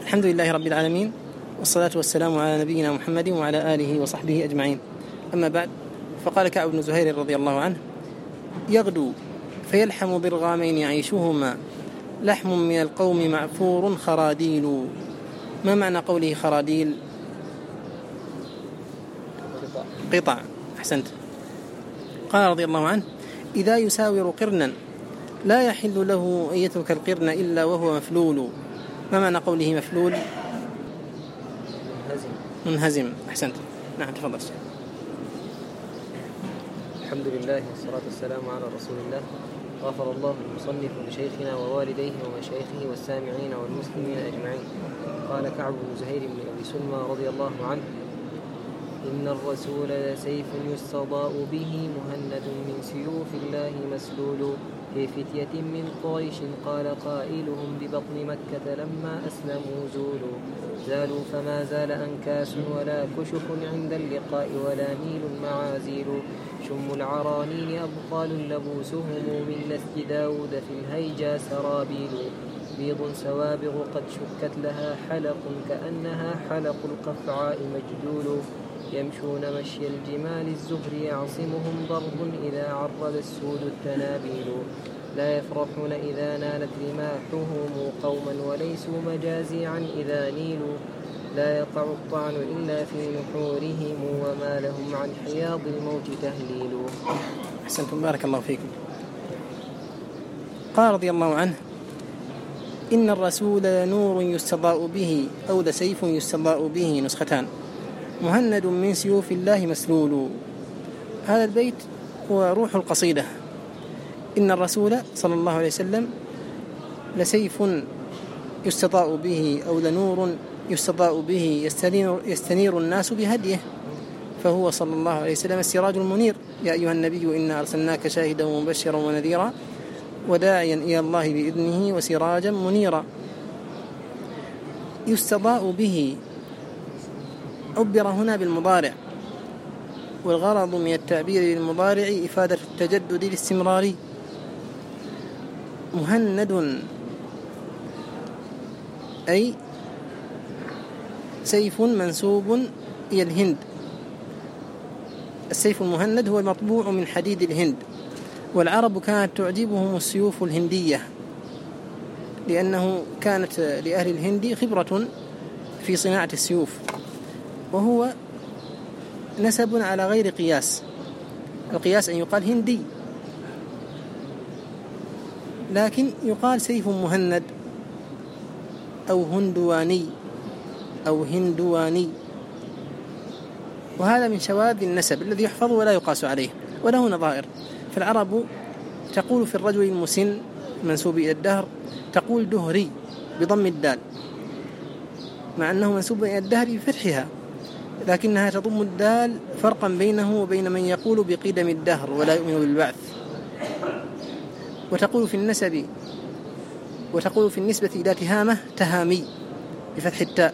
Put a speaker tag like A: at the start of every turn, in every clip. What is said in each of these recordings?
A: الحمد لله رب العالمين، والصلاة والسلام على نبينا محمد وعلى آله وصحبه أجمعين. أما بعد، فقال كعب بن زهير رضي الله عنه: يغدو فيلحم برغامين يعيشهما، لحم من القوم معفور خراديل. ما معنى قوله خراديل؟ قطع. أحسنت. قال رضي الله عنه: إذا يساور قرنا لا يحل له أن يترك القرن إلا وهو مفلول. ما معنى قوله مفلول؟ منهزم. أحسنت. نعم، تفضل.
B: الحمد لله والصلاة والسلام على رسول الله. غفر الله المصنف لشيخنا ووالديه ومشايخه والسامعين والمسلمين أجمعين. قال كعب بن زهير بن أبي سلمى رضي الله عنه: إن الرسول لسيف يستضاء به، مهند من سيوف الله مسلول. في فتية من قريش قال قائلهم ببطن مكة لما أسلموا زالوا فما زال أنكاس ولا كشف عند اللقاء ولا نيل معازيل. شم العرانين أبطال لبوسهم من نسج داود في الهيجا سرابيل. بيض سوابغ قد شكت لها حلق كأنها حلق القفعاء مجدول. يمشون مشي الجمال الزهر يعصمهم ضرب إذا عرض السود التنابيل. لا يفرحون إذا نالت رماحهم قوما وليسوا مجازيعا إذا نيلوا. لا يقع الطعن إلا في نحورهم وما لهم عن حياض الموت تهليل.
A: أحسنتم، بارك الله فيكم. قال رضي الله عنه: إن الرسول لنور يستضاء به، أو لسيف يستضاء به، نسختان، مهند من سيوف الله مسلول. هذا البيت هو روح القصيدة. إن الرسول صلى الله عليه وسلم لسيف يستضاء به، أو لنور يستضاء به يستنير الناس بهديه، فهو صلى الله عليه وسلم السراج المنير. يا أيها النبي إنا أرسلناك شاهدا ومبشرا ونذيرا وداعيا إلى الله بإذنه وسراجا منيرا. يستضاء به عبر هنا بالمضارع، والغرض من التعبير بالمضارع إفادة التجدد الاستمراري. مهند أي سيف منسوب إلى الهند. السيف المهند هو المطبوع من حديد الهند، والعرب كانت تعجبهم السيوف الهندية، لأنه كانت لأهل الهند خبرة في صناعة السيوف، وهو نسب على غير قياس. القياس أن يقال هندي، لكن يقال سيف مهند أو هندواني أو هندواني، وهذا من شواذ النسب الذي يحفظ ولا يقاس عليه، وله نظائر. فالعرب تقول في الرجل المسن منسوب إلى الدهر تقول دهري بضم الدال، مع أنه منسوب إلى الدهر بفتحها، لكنها تضم الدال فرقا بينه وبين من يقول بقدم الدهر ولا يؤمن بالبعث. وتقول في النسب، وتقول في النسبة إلى تهامة تهامي بفتح التاء،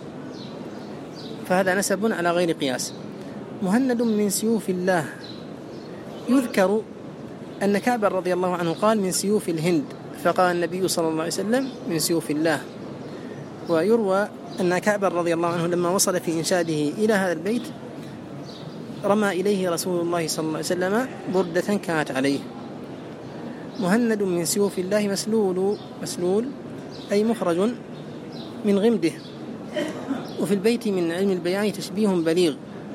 A: فهذا نسب على غير قياس. مهند من سيوف الله. يذكر أن كعب رضي الله عنه قال من سيوف الهند، فقال النبي صلى الله عليه وسلم من سيوف الله. ويروى أن كعب رضي الله عنه لما وصل في إنشاده إلى هذا البيت رمى إليه رسول الله صلى الله عليه وسلم بردة كانت عليه. مهند من سيوف الله مسلول أي مخرج من غمده. وفي البيت من علم البيان تشبيه بليغ.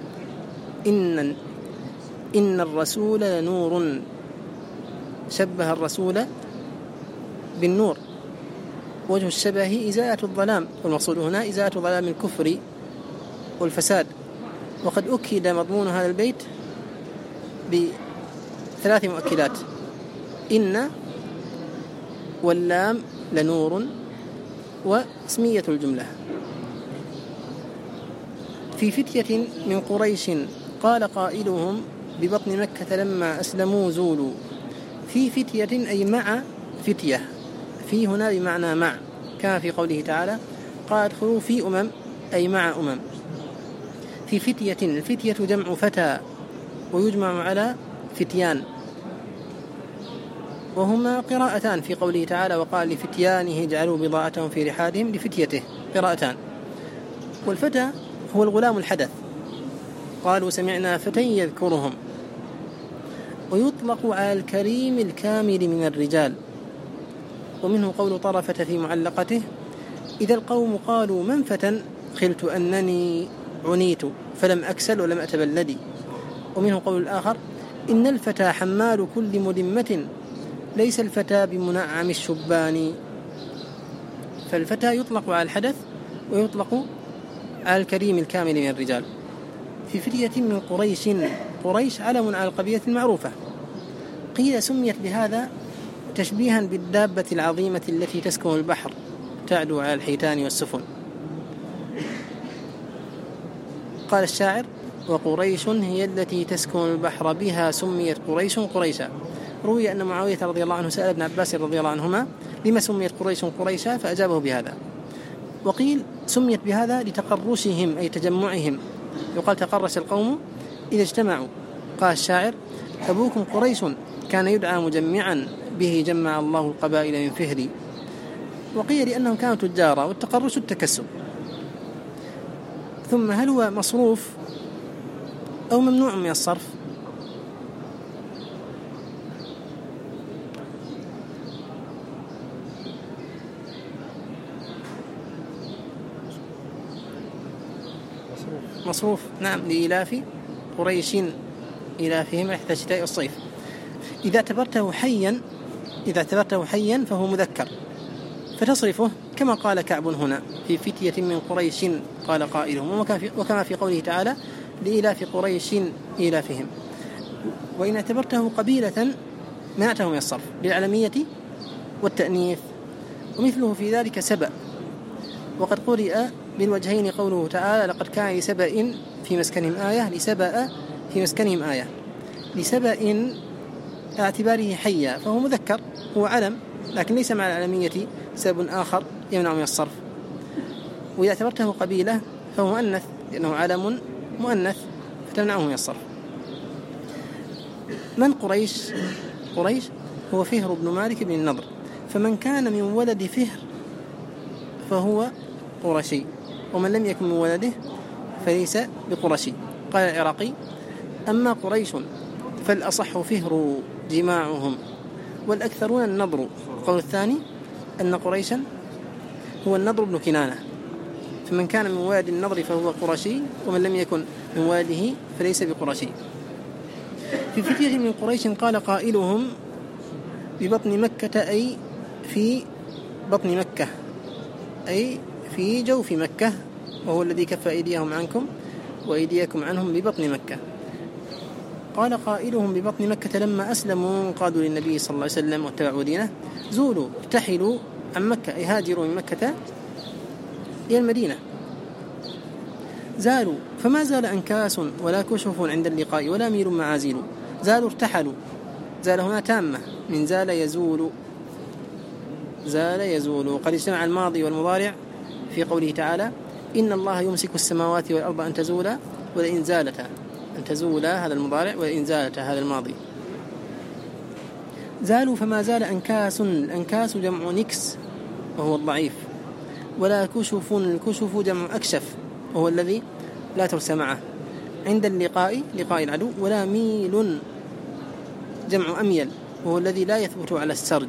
A: إن الرسول لنور، شبه الرسول بالنور. وجه الشبه إزالة الظلام، والمقصود هنا إزالة ظلام الكفر والفساد. وقد أكد مضمون هذا البيت بثلاث مؤكدات: إن، واللام، لنور، واسمية الجملة. في فتية من قريش قال قائلهم ببطن مكة لما أسلموا زولوا. في فتية أي مع فتية، في هنا بمعنى مع، كما في قوله تعالى قال ادخلوا في أي مع في فتية. الفتية جمع فتى، ويجمع على فتيان. وهما قراءتان في قوله تعالى وقال لفتيانه اجعلوا بضاعتهم في رحالهم لفتيته، قراءتان. والفتى هو الغلام الحدث، قالوا سمعنا فتى يذكرهم. ويطلق على الكريم الكامل من الرجال، ومنه قول طرفة في معلقته إذا القوم قالوا من فتى خلت أنني عنيت فلم أكسل ولم أتبلدي. ومنه قول الآخر إن الفتى حمال كل ملمة ليس الفتى بمنعم الشبان. فالفتى يطلق على الحدث ويطلق على الكريم الكامل من الرجال. في فتية من قريش، قريش علم على القبيلة المعروفة، قيل سميت بهذا تشبيها بالدابة العظيمة التي تسكن البحر تعدو على الحيتان والسفن. قال الشاعر وقريش هي التي تسكن البحر بها سميت قريش قريشا. روي أن معاوية رضي الله عنه سأل ابن عباس رضي الله عنهما لما سميت قريش قريشا فأجابه بهذا. وقيل سميت بهذا لتقرشهم أي تجمعهم، يقال تقرش القوم إذا اجتمعوا. قال الشاعر أبوكم قريش كان يدعى مجمعا به جمع الله القبائل من فهري. وقيل لأنهم كانوا تجارا والتقرش التكسب. ثم هل هو مصروف أو ممنوع من الصرف؟ مصروف نعم، لإلاف قريش إلافهم رحلة الشتاء والصيف. إذا اعتبرته حيا فهو مذكر فتصرفه كما قال كعب هنا في فتية من قريش قال قائلهم، وكما في قوله تعالى لإلاف قريش إلافهم. وإن اعتبرته قبيلة منعته من الصرف للعلمية والتأنيث. ومثله في ذلك سبأ، وقد قرئ بالوجهين قوله تعالى لقد كان لسبأ في مسكنهم آية، لسبأ في مسكنهم آية. لسبأ اعتباره حيا فهو مذكر، هو علم لكن ليس مع العلمية سبب آخر يمنع من الصرف. وإذا اعتبرته قبيلة فهو مؤنث لأنه علم مؤنث فتمنعه من الصرف. من قريش؟ قريش هو فهر بن مالك بن النضر، فمن كان من ولد فهر فهو قرشي، ومن لم يكن من ولده فليس بقرشي. قال العراقي أما قريش فالأصح فهر جماعهم والأكثرون النضر. القول الثاني أن قريشا هو النضر بن كنانة، فمن كان من ولد النضر فهو قرشي، ومن لم يكن من ولده فليس بقرشي. في فتية من قريش قال قائلهم ببطن مكة أي في بطن مكة أي في جوف مكة، وهو الذي كف أيديهم عنكم وأيديكم عنهم ببطن مكة. قال قائلهم ببطن مكة لما أسلموا قالوا للنبي صلى الله عليه وسلم واتبعوا دينه زولوا ارتحلوا عن مكة أي هاجروا من مكة إلى المدينة. زالوا فما زال أنكاس ولا كشف عند اللقاء ولا ميل معازيل. زالوا ارتحلوا، زال هنا تامة من زال يزول، زال يزول. وقد اجتمع الماضي والمضارع في قوله تعالى إن الله يمسك السماوات والأرض أن تزولا ولئن زالتا، أن تزولا هذا المضارع ولئن زالتا هذا الماضي. زالوا فما زال أنكاس، الأنكاس جمع نكس وهو الضعيف، ولا كشف، الكشف جمع أكشف وهو الذي لا ترس معه. عند اللقاء لقاء العدو، ولا ميل جمع أميل وهو الذي لا يثبت على السرج.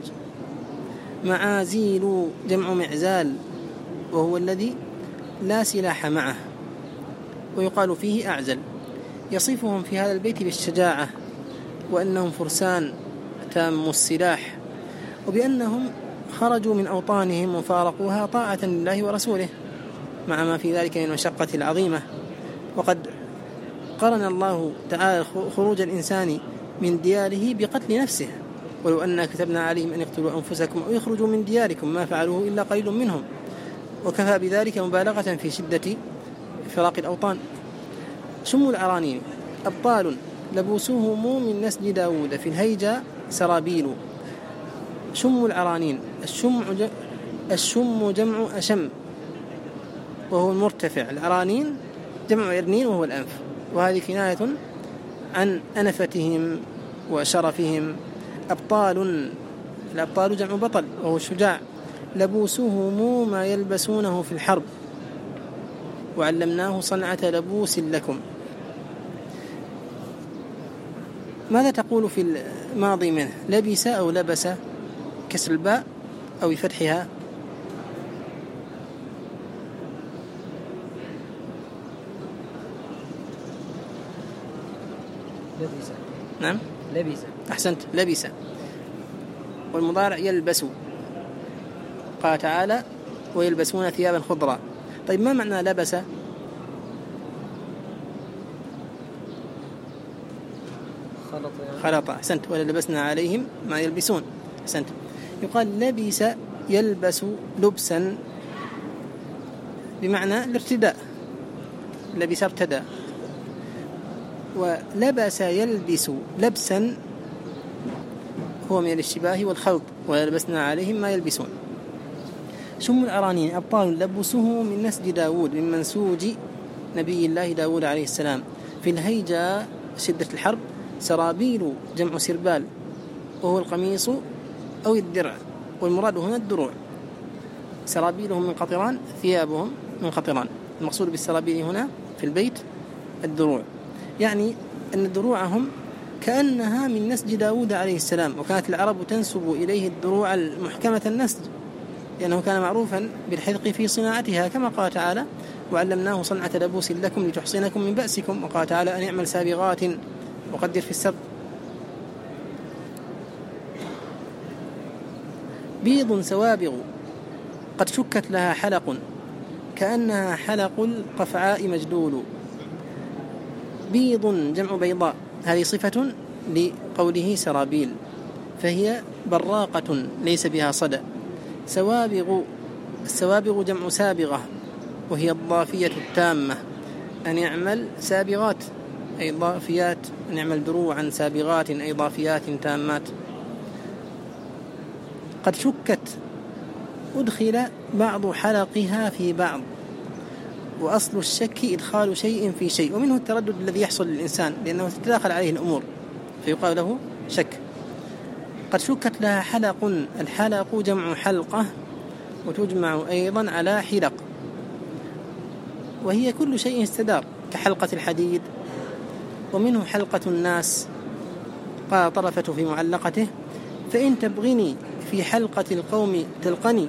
A: معازيل جمع معزال وهو الذي لا سلاح معه، ويقال فيه أعزل. يصفهم في هذا البيت بالشجاعة، وأنهم فرسان تام السلاح، وبأنهم خرجوا من أوطانهم وفارقوها طاعة لله ورسوله مع ما في ذلك من المشقة العظيمة. وقد قرن الله تعالى خروج الإنسان من دياره بقتل نفسه، ولو أننا كتبنا عليهم أن يقتلوا أنفسكم أو يخرجوا من دياركم ما فعلوه إلا قليل منهم، وكفى بذلك مبالغة في شدة فراق الأوطان. شم العرانين أبطال لبوسهم من نسل داود في الهيجة سرابيل. شم العرانين، الشم جمع أشم وهو المرتفع، العرانين جمع إرنين وهو الأنف، وهذه كناية عن أنفتهم وشرفهم. أبطال الأبطال جمع بطل وهو الشجاع. لبوسهم ما يلبسونه في الحرب وعلمناه صنعة لبوس لكم. ماذا تقول في الماضي منه؟ لبس أو لبس؟ كسر الباء أو بفتحها؟
B: لبس.
A: نعم
B: لبس.
A: أحسنت، لبس. والمضارع يلبس. قال تعالى ويلبسون ثيابا خضرا. طيب ما معنى لبس؟ خلط. أحسنت. ولا لبسنا عليهم ما يلبسون. أحسنت. يقال لبس يلبس لبسا بمعنى الارتداء، لبس ارتدى. ولبس يلبس لبسا هو من الاشتباه والخلط. ولبسنا عليهم ما يلبسون. شم العرانين أبطال لبسه من نسج داود من منسوج نبي الله داود عليه السلام. في الهيجة شدة الحرب سرابيل جمع سربال وهو القميص أو الدرع، والمراد هنا الدروع. سرابيلهم من قطران ثيابهم من قطران. المقصود بالسرابيل هنا في البيت الدروع، يعني أن دروعهم كأنها من نسج داود عليه السلام. وكانت العرب تنسب إليه الدروع المحكمة النسج لأنه كان معروفا بالحذق في صناعتها، كما قال تعالى وعلمناه صنعة لبوس لكم لتحصنكم من بأسكم. وقال تعالى أن يعمل سابغات وقدر في السبق. بيض سوابغ قد شكت لها حلق كأنها حلق القفعاء مجدول. بيض جمع بيضاء، هذه صفة لقوله سرابيل، فهي براقة ليس بها صدى. سوابغ، السوابغ جمع سابغة وهي الضافية التامة. أن يعمل سابغات أي ضافيات، أن يعمل دروعا سابغات أي ضافيات تامات. قد شكت أدخل بعض حلقها في بعض، وأصل الشك إدخال شيء في شيء، ومنه التردد الذي يحصل للإنسان لأنه تتداخل عليه الأمور فيقال له شك. قد شكت لها حلق، الحلق جمع حلقة وتجمع أيضا على حلق، وهي كل شيء استدار كحلقة الحديد. ومنه حلقة الناس. قال طرفة في معلقته فإن تبغني في حلقة القوم تلقني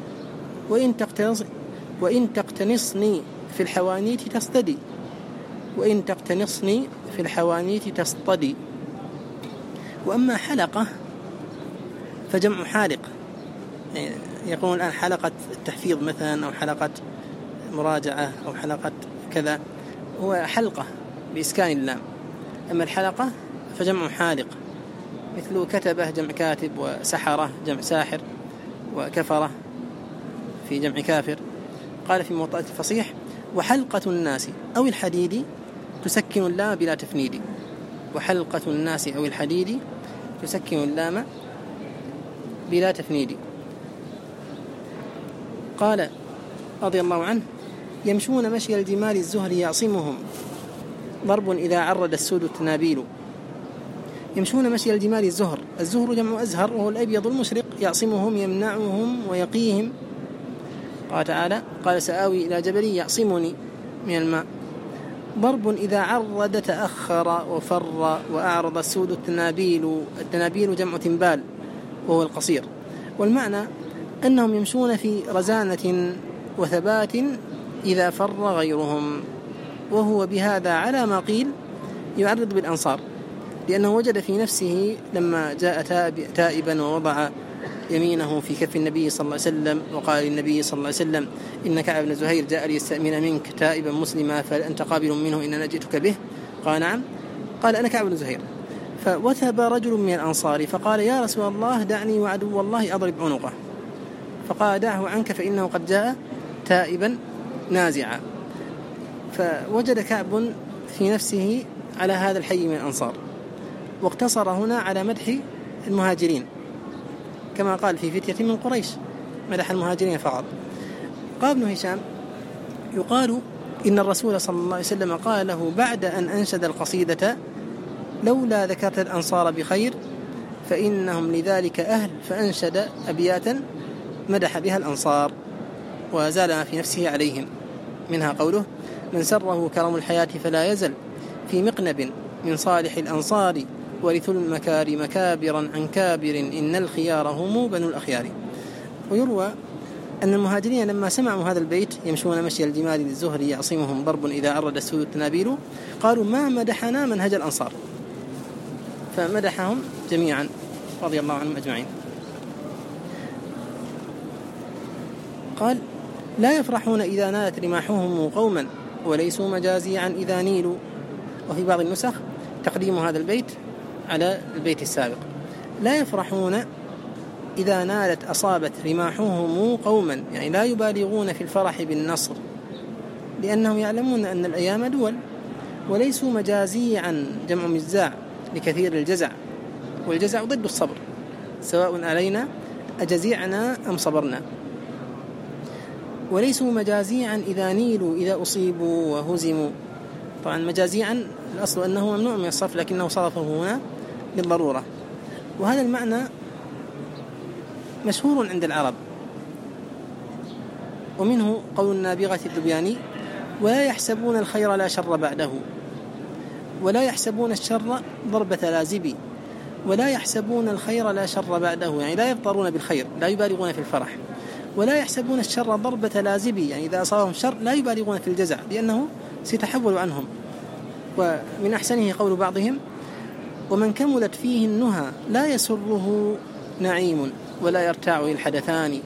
A: وإن تقتنصني في الحوانيت تصطدي. وإن تقتنصني في الحوانيت تصطدي. وأما حلقة فجمع حالق، يقولون الآن حلقة التحفيظ مثلا أو حلقة مراجعة أو حلقة كذا، هو حلقة بإسكان اللام. أما الحلقة فجمع حالق، مثل كتبة جمع كاتب، وسحرة جمع ساحر، وكفرة في جمع كافر. قال في موطأة الفصيح وحلقة الناس أو الحديد تسكن اللام بلا تفنيد. وحلقة الناس أو الحديد تسكن اللام بلا تفنيد. قال رضي الله عنه يمشون مشي الجمال الزهر يعصمهم ضرب إذا عرد السود التنابيل. يمشون مشي الجمال الزهر، الزهر جمع أزهر وهو الأبيض المشرق، يعصمهم يمنعهم ويقيهم. قال تعالى قال سآوي إلى جبل يعصمني من الماء. ضرب إذا عرد تأخر وفر وأعرض السود التنابيل، التنابيل جمع تنبال وهو القصير. والمعنى أنهم يمشون في رزانة وثبات إذا فر غيرهم. وهو بهذا على ما قيل يعرض بالأنصار، لأنه وجد في نفسه لما جاء تائبا ووضع يمينه في كف النبي صلى الله عليه وسلم وقال للنبي صلى الله عليه وسلم إن كعب بن زهير جاء ليستأمن منك تائبا مسلما فأنت قابل منه إن أنا جئتك به؟ قال نعم. قال أنا كعب بن زهير. فوثب رجل من الأنصار فقال يا رسول الله دعني وعدو الله أضرب عنقه. فقال دعه عنك فإنه قد جاء تائبا نازعا. فوجد كعب في نفسه على هذا الحي من الأنصار، واقتصر هنا على مدح المهاجرين كما قال في فتية من قريش مدح المهاجرين فقط. قال ابن هشام يقال إن الرسول صلى الله عليه وسلم قال له بعد أن أنشد القصيدة لولا ذكرت الأنصار بخير فإنهم لذلك أهل، فأنشد أبياتا مدح بها الأنصار وزال ما في نفسه عليهم، منها قوله: من سره كرم الحياة فلا يزل في مقنب من صالح الأنصار، ورثوا المكارم كابرا عن كابر، إن الخيار هم بنو الأخيار. ويروى أن المهاجرين لما سمعوا هذا البيت يمشون مشي الجمال للزهر يعصمهم ضرب إذا عرض السود التنابيل، قالوا: ما مدحنا منهج الأنصار، فمدحهم جميعا رضي الله عنهم أجمعين. قال: لا يفرحون إذا نالت رماحهم قوما، وليسوا مجازيا إذا نيلوا. وفي بعض النسخ تقديم هذا البيت على البيت السابق: لا يفرحون إذا نالت أصابت رماحهم قوما، يعني لا يبالغون في الفرح بالنصر، لأنهم يعلمون أن الأيام دول. وليسوا مجازيا، جمع مجزاع لكثير الجزع، والجزع ضد الصبر، سواء علينا أجزعنا أم صبرنا. وليسوا مجازيا إذا نيلوا، إذا أصيبوا وهزموا. طبعا مجازيا الأصل أنه ممنوع من الصرف، لكنه صرفه هنا للضرورة. وهذا المعنى مشهور عند العرب. ومنه قول النابغة الذبياني: ولا يحسبون الخير لا شر بعده، ولا يحسبون الشر ضربة لازب، ولا يحسبون الخير لا شر بعده، يعني لا يفطرون بالخير، لا يبالغون في الفرح. ولا يحسبون الشر ضربة لازب، يعني إذا أصابهم شر لا يبالغون في الجزع، لأنه سيتحول عنهم. ومن أحسنه قول بعضهم: ومن كملت فيه النهى لا يسره نعيم، ولا يرتاع الحدثان.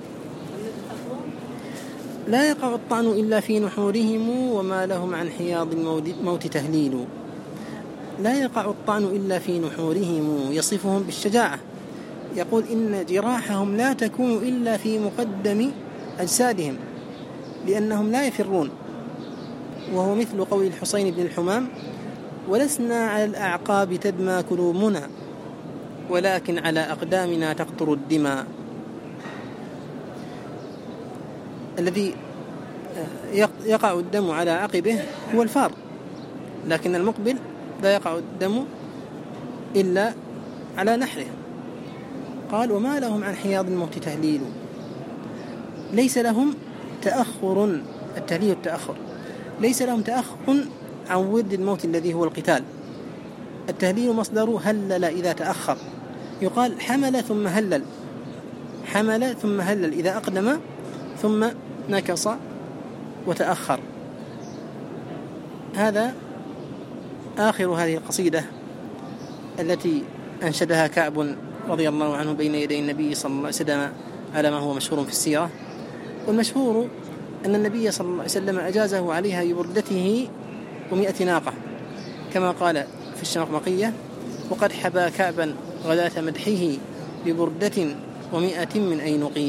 A: لا يقع الطعن إلا في نحورهم، وما لهم عن حياض الموت تهليل. لا يقع الطعن إلا في نحورهم، يصفهم بالشجاعة، يقول: إن جراحهم لا تكون إلا في مقدم أجسادهم، لأنهم لا يفرون. وهو مثل قول الحسين بن الحمام: ولسنا على الأعقاب تدمى كلومنا، ولكن على أقدامنا تقطر الدماء. الذي يقع الدم على عقبه هو الفار، لكن المقبل لا يقع الدم إلا على نحره. قال: وما لهم عن حياض الموت تهليل. ليس لهم تأخر، التهليل التأخر، ليس لهم تأخر عن ورد الموت الذي هو القتال. التهليل مصدر هلل إذا تأخر، يقال حمل ثم هلل، حمل ثم هلل إذا أقدم ثم نكص وتأخر. هذا آخر هذه القصيدة التي أنشدها كعب رضي الله عنه بين يدي النبي صلى الله عليه وسلم على ما هو مشهور في السيرة. والمشهور أن النبي صلى الله عليه وسلم أجازه عليها ببردته 100 ناقة، كما قال في الشمقمقية: وقد حبى كعبا غداة مدحه ببردة 100 من أينقي.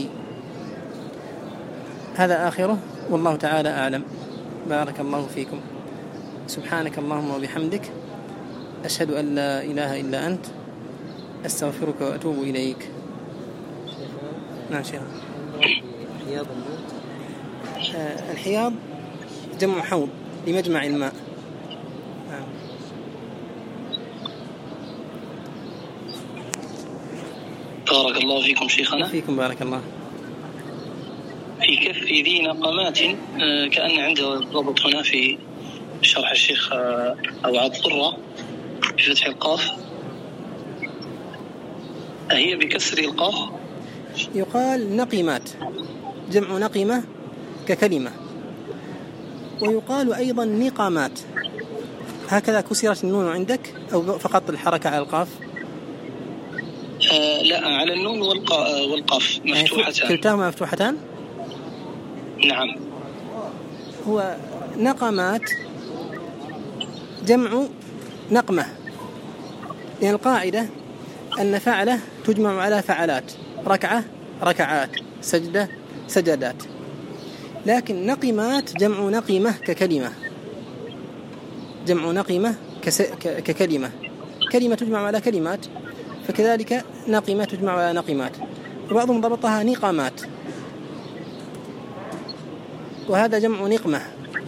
A: هذا آخره، والله تعالى أعلم. بارك الله فيكم. سبحانك اللهم وبحمدك، أشهد أن لا إله إلا أنت، أستغفرك وأتوب إليك. نعم شيخ.
B: حياض الموت.
A: الحياض جمع حوض لمجمع الماء.
C: بارك الله فيكم شيخنا.
A: فيكم بارك الله.
C: في كف ذي نقمات، كأن عنده ضبط هنا في شرح الشيخ أو عبد الضرة بفتح القاف، هي بكسر القاف.
A: يقال نقمات، جمع نقمة ككلمة. ويقال أيضا نقمات، هكذا كسرت النون عندك أو فقط الحركة على القاف؟
C: لا، على النون والقاف مفتوحتان.
A: كلتاهما مفتوحتان؟
C: نعم.
A: هو نقمات جمع نقمة، لأن القاعدة أن فعلة تجمع على فعلات، ركعة ركعات، سجدة سجدات. لكن نقمات جمع نقمة ككلمة، جمع نقمة ككلمة، كلمة تجمع على كلمات، فكذلك نقمة تجمع على نقمات. وبعضهم ضبطها نقمات، وهذا جمع نقمة.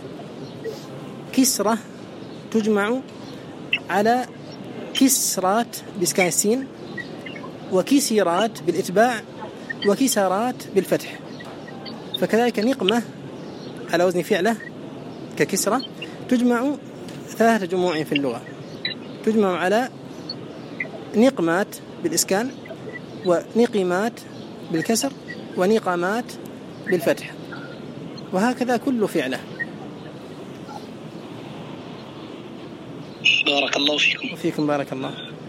A: كسرة تجمع على كسرات بإسكان السين، وكسرات بالإتباع وكسرات بالفتح. فكذلك نقمة على وزن فعلة ككسرة تجمع 3 جموع في اللغة، تجمع على نقمات بالإسكان، ونقمات بالكسر، ونقمات بالفتح، وهكذا كل فعلة.
C: بارك الله فيكم.
A: وفيكم بارك الله.